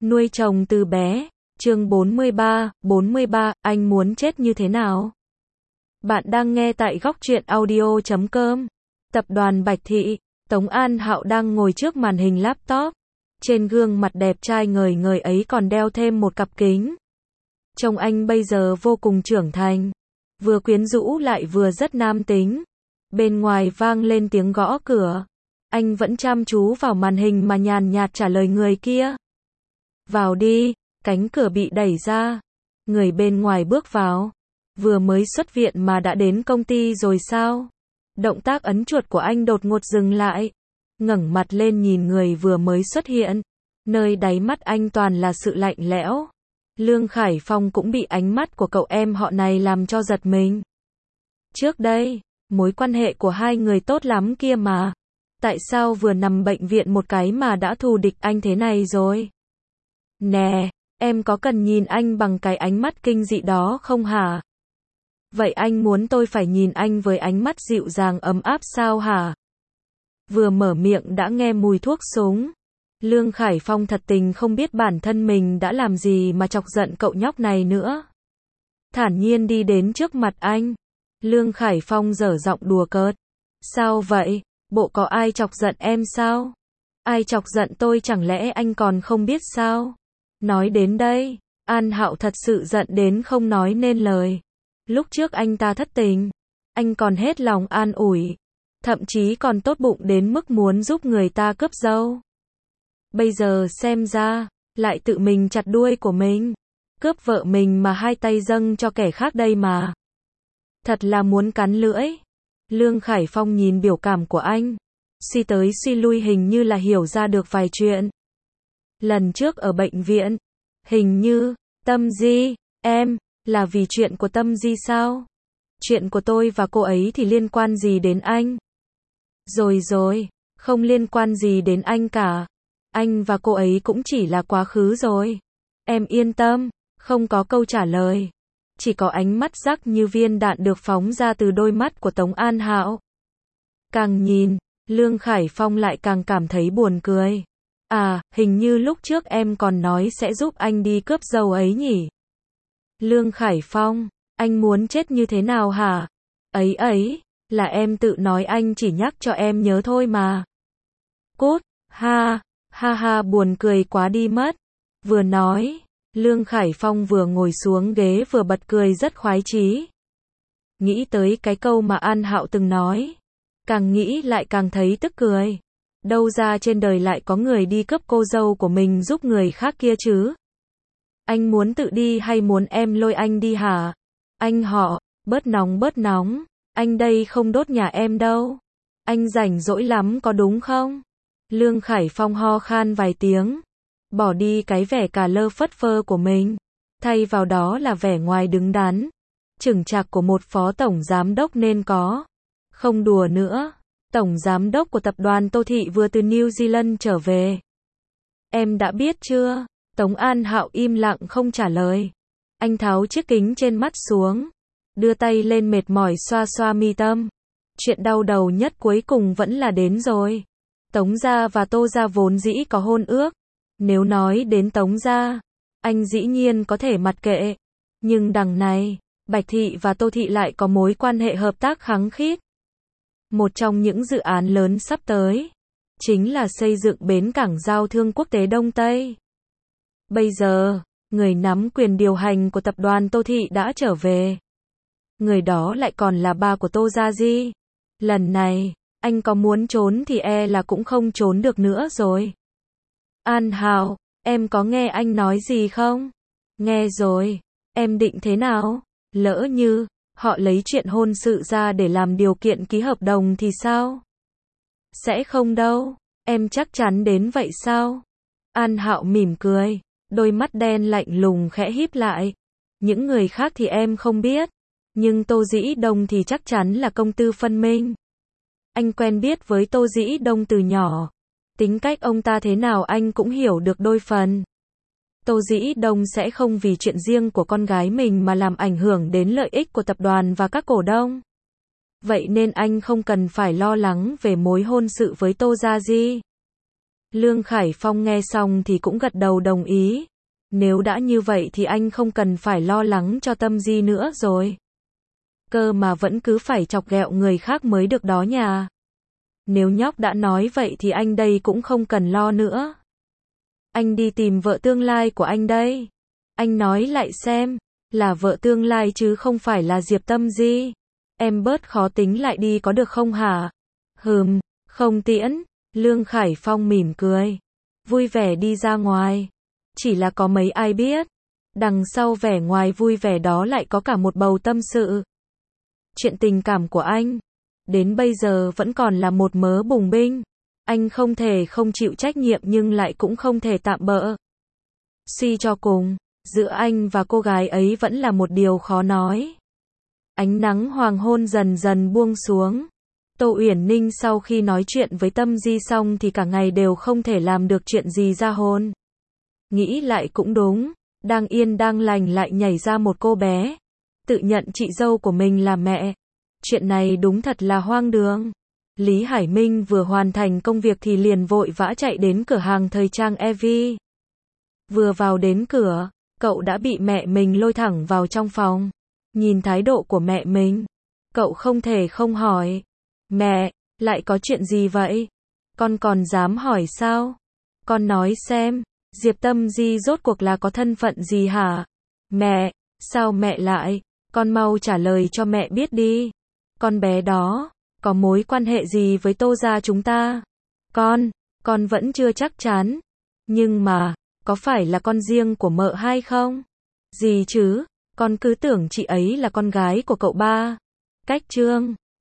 Nuôi chồng từ bé. Chương 43, anh muốn chết như thế nào? Bạn đang nghe tại góc truyện audio.com. Tập đoàn Bạch Thị. Tống An Hạo đang ngồi trước màn hình laptop. Trên gương mặt đẹp trai ngời ngời ấy còn đeo thêm một cặp kính. Trông anh bây giờ vô cùng trưởng thành. Vừa quyến rũ lại vừa rất nam tính. Bên ngoài vang lên tiếng gõ cửa. Anh vẫn chăm chú vào màn hình mà nhàn nhạt trả lời người kia. Vào đi. Cánh cửa bị đẩy ra. Người bên ngoài bước vào. Vừa mới xuất viện mà đã đến công ty rồi sao? Động tác ấn chuột của anh đột ngột dừng lại. Ngẩng mặt lên nhìn người vừa mới xuất hiện. Nơi đáy mắt anh toàn là sự lạnh lẽo. Lương Khải Phong cũng bị ánh mắt của cậu em họ này làm cho giật mình. Trước đây, mối quan hệ của hai người tốt lắm kia mà. Tại sao vừa nằm bệnh viện một cái mà đã thù địch anh thế này rồi? Nè, em có cần nhìn anh bằng cái ánh mắt kinh dị đó không hả? Vậy anh muốn tôi phải nhìn anh với ánh mắt dịu dàng ấm áp sao hả? Vừa mở miệng đã nghe mùi thuốc súng. Lương Khải Phong thật tình không biết bản thân mình đã làm gì mà chọc giận cậu nhóc này nữa. Thản nhiên đi đến trước mặt anh. Lương Khải Phong dở giọng đùa cợt. Sao vậy? Bộ có ai chọc giận em sao? Ai chọc giận tôi chẳng lẽ anh còn không biết sao? Nói đến đây, An Hạo thật sự giận đến không nói nên lời. Lúc trước anh ta thất tình, anh còn hết lòng an ủi, thậm chí còn tốt bụng đến mức muốn giúp người ta cướp dâu. Bây giờ xem ra, lại tự mình chặt đuôi của mình, cướp vợ mình mà hai tay dâng cho kẻ khác đây mà. Thật là muốn cắn lưỡi. Lương Khải Phong nhìn biểu cảm của anh, suy tới suy lui hình như là hiểu ra được vài chuyện. Lần trước ở bệnh viện, hình như, Tâm Di, em, là vì chuyện của Tâm Di sao? Chuyện của tôi và cô ấy thì liên quan gì đến anh? Rồi, không liên quan gì đến anh cả. Anh và cô ấy cũng chỉ là quá khứ rồi. Em yên tâm, không có câu trả lời. Chỉ có ánh mắt rắc như viên đạn được phóng ra từ đôi mắt của Tống An Hạo. Càng nhìn, Lương Khải Phong lại càng cảm thấy buồn cười. À, hình như lúc trước em còn nói sẽ giúp anh đi cướp dâu ấy nhỉ? Lương Khải Phong, anh muốn chết như thế nào hả? Ấy, là em tự nói anh chỉ nhắc cho em nhớ thôi mà. Cút, ha, buồn cười quá đi mất. Vừa nói, Lương Khải Phong vừa ngồi xuống ghế vừa bật cười rất khoái chí. Nghĩ tới cái câu mà An Hạo từng nói. Càng nghĩ lại càng thấy tức cười. Đâu ra trên đời lại có người đi cướp cô dâu của mình giúp người khác kia chứ? Anh muốn tự đi hay muốn em lôi anh đi hả? Anh họ, bớt nóng, anh đây không đốt nhà em đâu. Anh rảnh rỗi lắm có đúng không? Lương Khải Phong ho khan vài tiếng, bỏ đi cái vẻ cà lơ phất phơ của mình, thay vào đó là vẻ ngoài đứng đắn, chững chạc của một phó tổng giám đốc nên có. Không đùa nữa. Tổng giám đốc của tập đoàn Tô Thị vừa từ New Zealand trở về. Em đã biết chưa? Tống An Hạo im lặng không trả lời. Anh tháo chiếc kính trên mắt xuống, đưa tay lên mệt mỏi xoa xoa mi tâm. Chuyện đau đầu nhất cuối cùng vẫn là đến rồi. Tống gia và Tô gia vốn dĩ có hôn ước. Nếu nói đến Tống gia, anh dĩ nhiên có thể mặc kệ. Nhưng đằng này, Bạch Thị và Tô Thị lại có mối quan hệ hợp tác khăng khít. Một trong những dự án lớn sắp tới, chính là xây dựng bến cảng giao thương quốc tế Đông Tây. Bây giờ, người nắm quyền điều hành của tập đoàn Tô Thị đã trở về. Người đó lại còn là ba của Tô Gia Di. Lần này, anh có muốn trốn thì e là cũng không trốn được nữa rồi. An Hạo, em có nghe anh nói gì không? Nghe rồi, em định thế nào? Lỡ như họ lấy chuyện hôn sự ra để làm điều kiện ký hợp đồng thì sao? Sẽ không đâu, em chắc chắn đến vậy sao? An Hạo mỉm cười, đôi mắt đen lạnh lùng khẽ híp lại. Những người khác thì em không biết, nhưng Tô Dĩ Đông thì chắc chắn là công tư phân minh. Anh quen biết với Tô Dĩ Đông từ nhỏ, tính cách ông ta thế nào anh cũng hiểu được đôi phần. Tô Dĩ Đông sẽ không vì chuyện riêng của con gái mình mà làm ảnh hưởng đến lợi ích của tập đoàn và các cổ đông. Vậy nên anh không cần phải lo lắng về mối hôn sự với Tô Gia Di. Lương Khải Phong nghe xong thì cũng gật đầu đồng ý. Nếu đã như vậy thì anh không cần phải lo lắng cho Tâm Di nữa rồi. Cơ mà vẫn cứ phải chọc ghẹo người khác mới được đó nhà. Nếu nhóc đã nói vậy thì anh đây cũng không cần lo nữa. Anh đi tìm vợ tương lai của anh đây. Anh nói lại xem, là vợ tương lai chứ không phải là Diệp Tâm Di. Em bớt khó tính lại đi có được không hả? Không tiễn. Lương Khải Phong mỉm cười, vui vẻ đi ra ngoài. Chỉ là có mấy ai biết, đằng sau vẻ ngoài vui vẻ đó lại có cả một bầu tâm sự. Chuyện tình cảm của anh, đến bây giờ vẫn còn là một mớ bùng binh. Anh không thể không chịu trách nhiệm nhưng lại cũng không thể tạm bợ. Suy cho cùng, giữa anh và cô gái ấy vẫn là một điều khó nói. Ánh nắng hoàng hôn dần dần buông xuống. Tô Uyển Ninh sau khi nói chuyện với Tâm Di xong thì cả ngày đều không thể làm được chuyện gì ra hồn. Nghĩ lại cũng đúng, đang yên đang lành lại nhảy ra một cô bé, tự nhận chị dâu của mình là mẹ. Chuyện này đúng thật là hoang đường. Lý Hải Minh vừa hoàn thành công việc thì liền vội vã chạy đến cửa hàng thời trang Evi. Vừa vào đến cửa, cậu đã bị mẹ mình lôi thẳng vào trong phòng. Nhìn thái độ của mẹ mình, cậu không thể không hỏi. Mẹ, lại có chuyện gì vậy? Con còn dám hỏi sao? Con nói xem, Diệp Tâm Di rốt cuộc là có thân phận gì hả? Mẹ, sao mẹ lại? Con mau trả lời cho mẹ biết đi. Con bé đó, có mối quan hệ gì với Tô gia chúng ta? Con vẫn chưa chắc chắn. Nhưng mà, có phải là con riêng của mợ hai không? Gì chứ, con cứ tưởng chị ấy là con gái của cậu ba. Cách Trương.